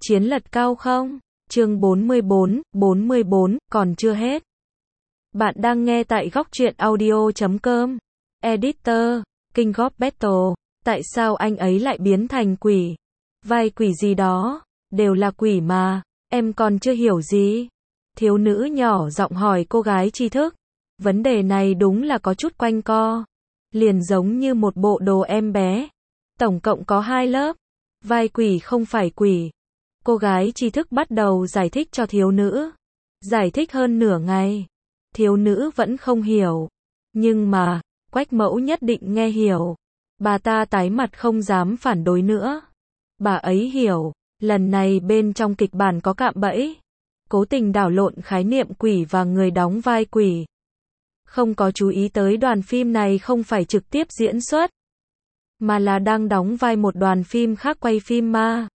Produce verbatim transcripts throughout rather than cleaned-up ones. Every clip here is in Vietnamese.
Chiến lật cao không? Chương bốn mươi bốn, bốn mươi bốn, còn chưa hết. Bạn đang nghe tại góc truyện audio chấm com. Editor, King of Battle. Tại sao anh ấy lại biến thành quỷ? Vai quỷ gì đó? Đều là quỷ mà. Em còn chưa hiểu gì. Thiếu nữ nhỏ giọng hỏi cô gái tri thức. Vấn đề này đúng là có chút quanh co. Liền giống như một bộ đồ em bé. Tổng cộng có hai lớp. Vai quỷ không phải quỷ. Cô gái tri thức bắt đầu giải thích cho thiếu nữ. Giải thích hơn nửa ngày. Thiếu nữ vẫn không hiểu. Nhưng mà, Quách Mẫu nhất định nghe hiểu. Bà ta tái mặt không dám phản đối nữa. Bà ấy hiểu, lần này bên trong kịch bản có cạm bẫy. Cố tình đảo lộn khái niệm quỷ và người đóng vai quỷ. Không có chú ý tới đoàn phim này không phải trực tiếp diễn xuất, mà là đang đóng vai một đoàn phim khác quay phim ma.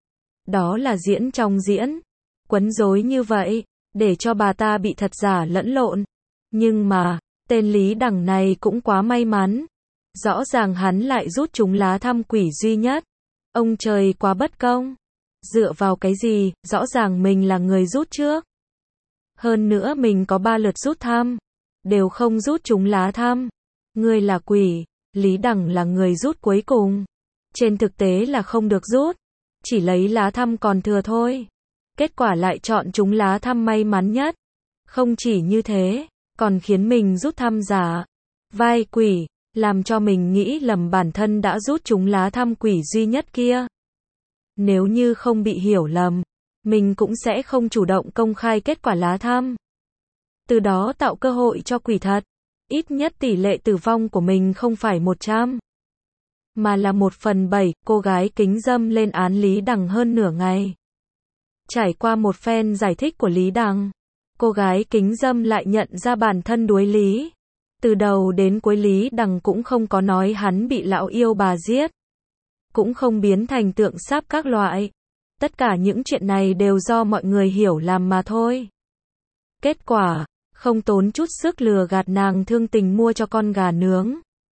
Đó là diễn trong diễn. Quấn rối như vậy, để cho bà ta bị thật giả lẫn lộn. Nhưng mà, tên Lý Đằng này cũng quá may mắn. Rõ ràng hắn lại rút trúng lá thăm quỷ duy nhất. Ông trời quá bất công. Dựa vào cái gì, rõ ràng mình là người rút trước. Hơn nữa mình có ba lượt rút thăm. Đều không rút trúng lá thăm. Ngươi là quỷ, Lý Đằng là người rút cuối cùng. Trên thực tế là không được rút. Chỉ lấy lá thăm còn thừa thôi. Kết quả lại chọn trúng lá thăm may mắn nhất. Không chỉ như thế, còn khiến mình rút thăm giả. Vai quỷ, làm cho mình nghĩ lầm bản thân đã rút trúng lá thăm quỷ duy nhất kia. Nếu như không bị hiểu lầm, mình cũng sẽ không chủ động công khai kết quả lá thăm. Từ đó tạo cơ hội cho quỷ thật. Ít nhất tỷ lệ tử vong của mình không phải một trăm, mà là một phần bảy. Cô gái kính dâm lên án Lý Đằng hơn nửa ngày. Trải qua một phen giải thích của Lý Đằng, cô gái kính dâm lại nhận ra bản thân đuối lý. Từ đầu đến cuối Lý Đằng cũng không có nói hắn bị lão yêu bà giết, cũng không biến thành tượng sáp các loại. Tất cả những chuyện này đều do mọi người hiểu lầm mà thôi. Kết quả, không tốn chút sức lừa gạt nàng thương tình mua cho con gà nướng.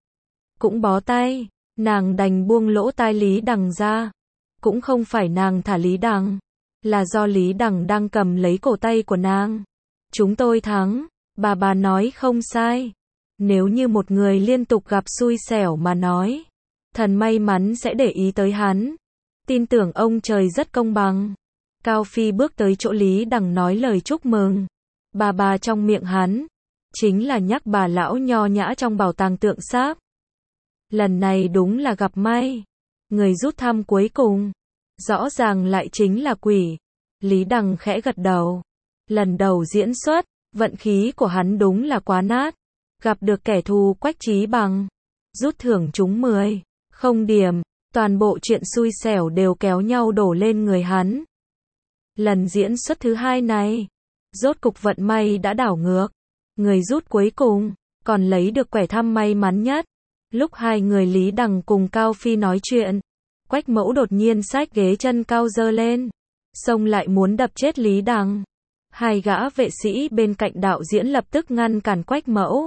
Cũng bó tay, nàng đành buông lỗ tai Lý Đằng ra. Cũng không phải nàng thả Lý Đằng, là do Lý Đằng đang cầm lấy cổ tay của nàng. Chúng tôi thắng, bà bà nói không sai. Nếu như một người liên tục gặp xui xẻo mà nói, thần may mắn sẽ để ý tới hắn. Tin tưởng ông trời rất công bằng. Cao Phi bước tới chỗ Lý Đằng nói lời chúc mừng. Bà bà trong miệng hắn, chính là nhắc bà lão nho nhã trong bảo tàng tượng sáp. Lần này đúng là gặp may. Người rút thăm cuối cùng, rõ ràng lại chính là quỷ. Lý Đằng khẽ gật đầu. Lần đầu diễn xuất, vận khí của hắn đúng là quá nát. Gặp được kẻ thù Quách Chí Bằng. Rút thưởng trúng mười. Không điểm, toàn bộ chuyện xui xẻo đều kéo nhau đổ lên người hắn. Lần diễn xuất thứ hai này, rốt cục vận may đã đảo ngược. Người rút cuối cùng, còn lấy được quẻ thăm may mắn nhất. Lúc hai người Lý Đằng cùng Cao Phi nói chuyện, Quách Mẫu đột nhiên xách ghế chân cao giơ lên, xông lại muốn đập chết Lý Đằng. Hai gã vệ sĩ bên cạnh đạo diễn lập tức ngăn cản Quách Mẫu.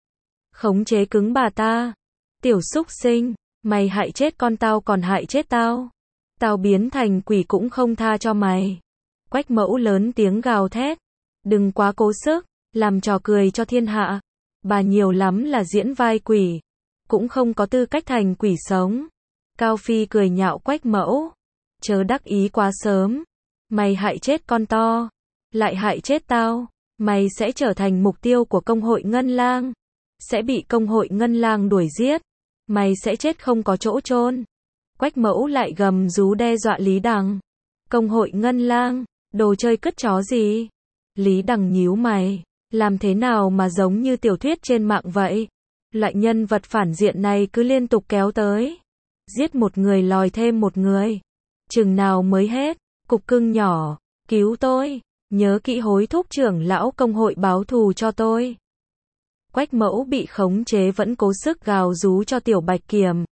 Khống chế cứng bà ta. Tiểu súc sinh, mày hại chết con tao còn hại chết tao. Tao biến thành quỷ cũng không tha cho mày. Quách Mẫu lớn tiếng gào thét. Đừng quá cố sức, làm trò cười cho thiên hạ. Bà nhiều lắm là diễn vai quỷ, cũng không có tư cách thành quỷ sống. Cao Phi cười nhạo Quách Mẫu. Chớ đắc ý quá sớm. Mày hại chết con to, lại hại chết tao. Mày sẽ trở thành mục tiêu của công hội Ngân Lang. Sẽ bị công hội Ngân Lang đuổi giết. Mày sẽ chết không có chỗ chôn. Quách Mẫu lại gầm rú đe dọa Lý Đằng. Công hội Ngân Lang, đồ chơi cứt chó gì? Lý Đằng nhíu mày. Làm thế nào mà giống như tiểu thuyết trên mạng vậy? Loại nhân vật phản diện này cứ liên tục kéo tới. Giết một người lòi thêm một người. Chừng nào mới hết? Cục cưng nhỏ, cứu tôi. Nhớ kỹ hối thúc trưởng lão công hội báo thù cho tôi. Quách Mẫu bị khống chế vẫn cố sức gào rú cho Tiểu Bạch Kiểm.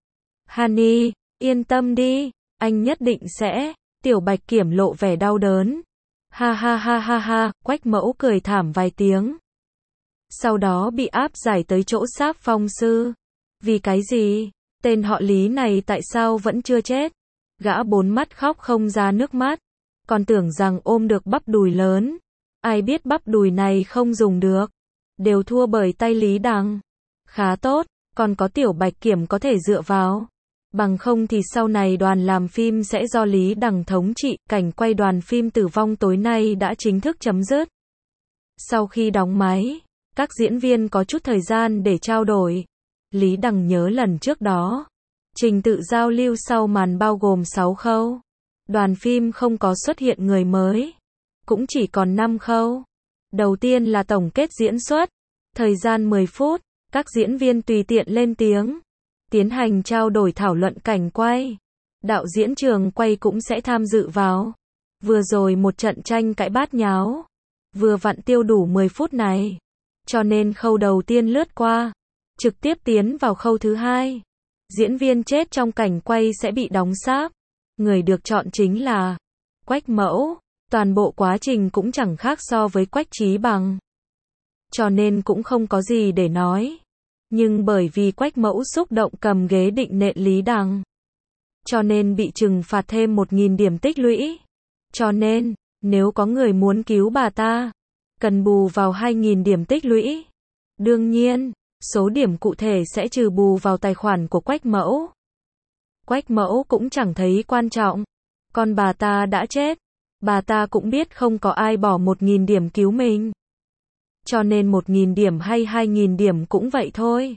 Honey, yên tâm đi, anh nhất định sẽ. Tiểu Bạch Kiểm lộ vẻ đau đớn. Ha ha ha ha ha, Quách Mẫu cười thảm vài tiếng. Sau đó bị áp giải tới chỗ Sáp Phong sư. Vì cái gì? Tên họ Lý này tại sao vẫn chưa chết? Gã bốn mắt khóc không ra nước mắt, còn tưởng rằng ôm được bắp đùi lớn. Ai biết bắp đùi này không dùng được, đều thua bởi tay Lý Đằng. Khá tốt, còn có Tiểu Bạch Kiểm có thể dựa vào. Bằng không thì sau này đoàn làm phim sẽ do Lý Đằng thống trị. Cảnh quay đoàn phim Tử Vong tối nay đã chính thức chấm dứt. Sau khi đóng máy, các diễn viên có chút thời gian để trao đổi. Lý Đằng nhớ lần trước đó, trình tự giao lưu sau màn bao gồm sáu khâu. Đoàn phim không có xuất hiện người mới, cũng chỉ còn năm khâu. Đầu tiên là tổng kết diễn xuất, thời gian mười phút, các diễn viên tùy tiện lên tiếng, tiến hành trao đổi thảo luận cảnh quay. Đạo diễn trường quay cũng sẽ tham dự vào. Vừa rồi một trận tranh cãi bát nháo, vừa vặn tiêu đủ mười phút này, cho nên khâu đầu tiên lướt qua, trực tiếp tiến vào khâu thứ hai. Diễn viên chết trong cảnh quay sẽ bị đóng sáp. Người được chọn chính là Quách Mẫu. Toàn bộ quá trình cũng chẳng khác so với Quách Chí Bằng, cho nên cũng không có gì để nói. Nhưng bởi vì Quách Mẫu xúc động cầm ghế định nện Lý Đằng, cho nên bị trừng phạt thêm một nghìn điểm tích lũy. Cho nên, nếu có người muốn cứu bà ta, cần bù vào hai nghìn điểm tích lũy. Đương nhiên, số điểm cụ thể sẽ trừ bù vào tài khoản của Quách Mẫu. Quách Mẫu cũng chẳng thấy quan trọng. Còn bà ta đã chết, bà ta cũng biết không có ai bỏ một nghìn điểm cứu mình. Cho nên một nghìn điểm hay hai nghìn điểm cũng vậy thôi.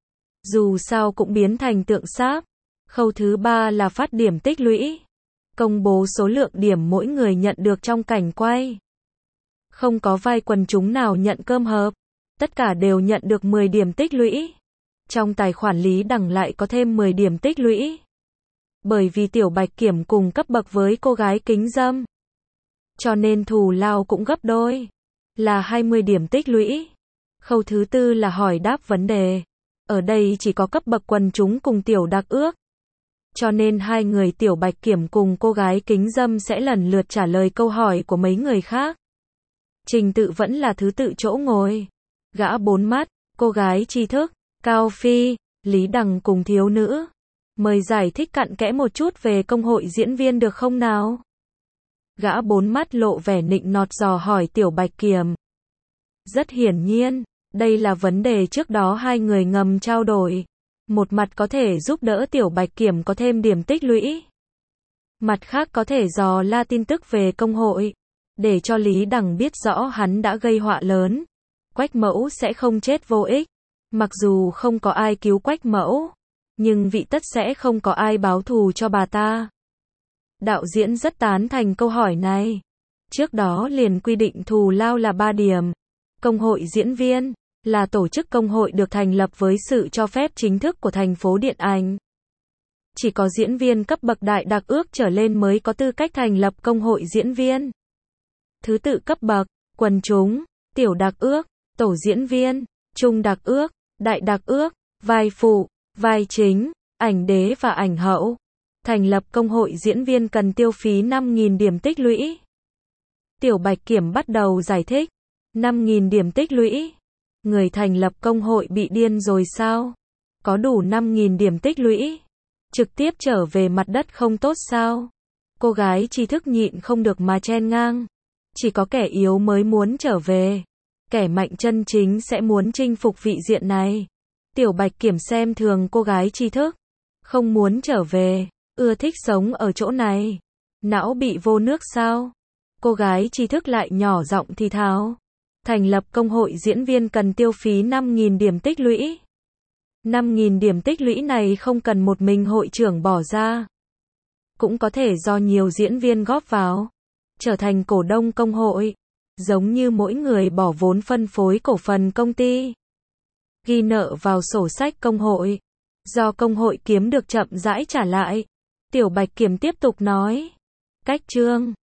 Dù sao cũng biến thành tượng sáp. Khâu thứ ba là phát điểm tích lũy. Công bố số lượng điểm mỗi người nhận được trong cảnh quay. Không có vai quần chúng nào nhận cơm hộp. Tất cả đều nhận được mười điểm tích lũy. Trong tài khoản Lý Đằng lại có thêm mười điểm tích lũy. Bởi vì Tiểu Bạch Kiểm cùng cấp bậc với cô gái kính dâm, cho nên thù lao cũng gấp đôi, là hai mươi điểm tích lũy. Khâu thứ tư là hỏi đáp vấn đề. Ở đây chỉ có cấp bậc quần chúng cùng Tiểu Đặc Ước, cho nên hai người Tiểu Bạch Kiểm cùng cô gái kính dâm sẽ lần lượt trả lời câu hỏi của mấy người khác. Trình tự vẫn là thứ tự chỗ ngồi. Gã bốn mắt, cô gái tri thức, Cao Phi, Lý Đằng cùng thiếu nữ. Mời giải thích cặn kẽ một chút về công hội diễn viên được không nào? Gã bốn mắt lộ vẻ nịnh nọt dò hỏi Tiểu Bạch Kiểm. Rất hiển nhiên, đây là vấn đề trước đó hai người ngầm trao đổi. Một mặt có thể giúp đỡ Tiểu Bạch Kiểm có thêm điểm tích lũy. Mặt khác có thể dò la tin tức về công hội, để cho Lý Đằng biết rõ hắn đã gây họa lớn. Quách Mẫu sẽ không chết vô ích. Mặc dù không có ai cứu Quách Mẫu, nhưng vị tất sẽ không có ai báo thù cho bà ta. Đạo diễn rất tán thành câu hỏi này. Trước đó liền quy định thù lao là ba điểm. Công hội diễn viên là tổ chức công hội được thành lập với sự cho phép chính thức của thành phố điện ảnh. Chỉ có diễn viên cấp bậc đại đặc ước trở lên mới có tư cách thành lập công hội diễn viên. Thứ tự cấp bậc: quần chúng, tiểu đặc ước, tổ diễn viên, trung đặc ước, đại đặc ước, vai phụ, vai chính, ảnh đế và ảnh hậu. Thành lập công hội diễn viên cần tiêu phí năm nghìn điểm tích lũy. Tiểu Bạch Kiểm bắt đầu giải thích. năm nghìn điểm tích lũy. Người thành lập công hội bị điên rồi sao? Có đủ năm nghìn điểm tích lũy, trực tiếp trở về mặt đất không tốt sao? Cô gái tri thức nhịn không được mà chen ngang. Chỉ có kẻ yếu mới muốn trở về. Kẻ mạnh chân chính sẽ muốn chinh phục vị diện này. Tiểu Bạch Kiểm xem thường cô gái tri thức. Không muốn trở về, ưa thích sống ở chỗ này. Não bị vô nước sao? Cô gái tri thức lại nhỏ giọng thì thào. Thành lập công hội diễn viên cần tiêu phí năm nghìn điểm tích lũy. năm nghìn điểm tích lũy này không cần một mình hội trưởng bỏ ra. Cũng có thể do nhiều diễn viên góp vào. Trở thành cổ đông công hội. Giống như mỗi người bỏ vốn phân phối cổ phần công ty. Ghi nợ vào sổ sách công hội. Do công hội kiếm được chậm rãi trả lại. Tiểu Bạch Kiểm tiếp tục nói. Cách chương